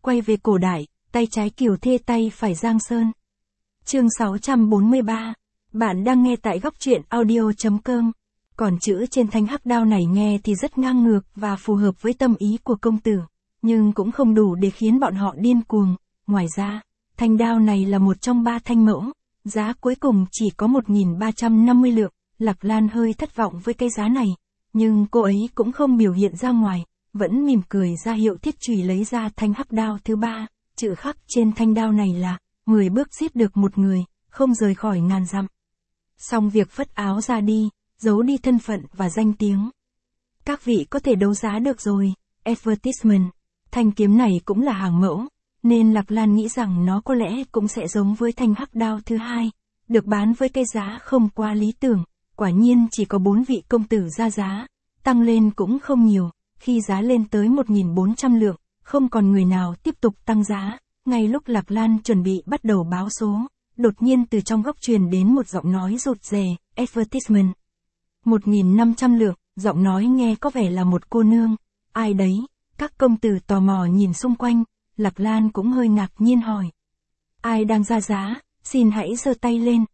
quay về cổ đại, tay trái Kiều Thê tay phải Giang Sơn. Chương 643. Bạn đang nghe tại góc truyện audio.com. Còn chữ trên thanh hắc đao này nghe thì rất ngang ngược và phù hợp với tâm ý của công tử, nhưng cũng không đủ để khiến bọn họ điên cuồng. Ngoài ra, thanh đao này là một trong 3 thanh mẫu, giá cuối cùng chỉ có 1.350 lượng. Lạc Lan hơi thất vọng với cái giá này, nhưng cô ấy cũng không biểu hiện ra ngoài, vẫn mỉm cười ra hiệu Thiết Chùy lấy ra thanh hắc đao thứ 3, chữ khắc trên thanh đao này là 10 bước giết được một người, không rời khỏi ngàn dặm. Xong việc phất áo ra đi, giấu đi thân phận và danh tiếng. Các vị có thể đấu giá được rồi. Advertisement. Thanh kiếm này cũng là hàng mẫu, nên Lạc Lan nghĩ rằng nó có lẽ cũng sẽ giống với thanh hắc đao thứ 2, được bán với cái giá không quá lý tưởng. Quả nhiên chỉ có 4 vị công tử ra giá, tăng lên cũng không nhiều, khi giá lên tới 1.400 lượng, không còn người nào tiếp tục tăng giá. Ngay lúc Lạc Lan chuẩn bị bắt đầu báo số, đột nhiên từ trong góc truyền đến một giọng nói rụt rè, advertisement. 1.500 lượng, giọng nói nghe có vẻ là một cô nương. Ai đấy? Các công tử tò mò nhìn xung quanh, Lạc Lan cũng hơi ngạc nhiên hỏi. Ai đang ra giá, xin hãy giơ tay lên,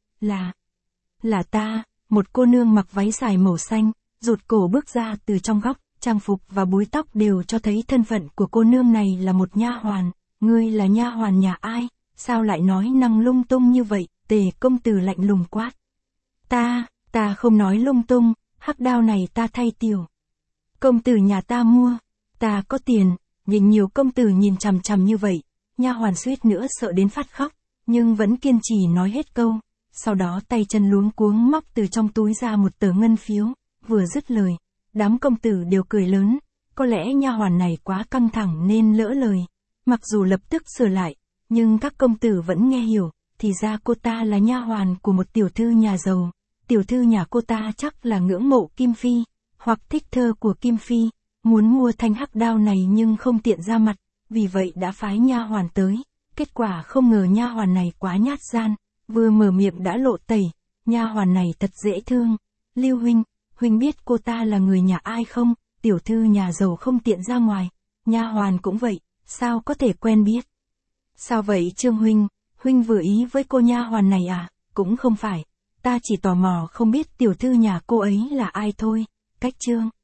là ta. Một cô nương mặc váy dài màu xanh, rụt cổ bước ra từ trong góc, trang phục và búi tóc đều cho thấy thân phận của cô nương này là một nha hoàn. Ngươi là nha hoàn nhà ai? Sao lại nói năng lung tung như vậy? Tề công tử lạnh lùng quát. Ta không nói lung tung, hắc đao này ta thay tiểu công tử nhà ta mua, ta có tiền. Nhìn nhiều công tử nhìn chằm chằm như vậy, nha hoàn suýt nữa sợ đến phát khóc, nhưng vẫn kiên trì nói hết câu. Sau đó tay chân luống cuống móc từ trong túi ra một tờ ngân phiếu, vừa dứt lời, đám công tử đều cười lớn, có lẽ nha hoàn này quá căng thẳng nên lỡ lời. Mặc dù lập tức sửa lại, nhưng các công tử vẫn nghe hiểu, thì ra cô ta là nha hoàn của một tiểu thư nhà giàu. Tiểu thư nhà cô ta chắc là ngưỡng mộ Kim Phi, hoặc thích thơ của Kim Phi, muốn mua thanh hắc đao này nhưng không tiện ra mặt, vì vậy đã phái nha hoàn tới. Kết quả không ngờ nha hoàn này quá nhát gan, vừa mở miệng đã lộ tẩy. Nha hoàn này thật dễ thương. Lưu huynh biết cô ta là người nhà ai không? Tiểu thư nhà giàu không tiện ra ngoài, nha hoàn cũng vậy, sao có thể quen biết? Sao vậy Trương huynh vừa ý với cô nha hoàn này à? Cũng không phải, ta chỉ tò mò không biết tiểu thư nhà cô ấy là ai thôi. Cách Trương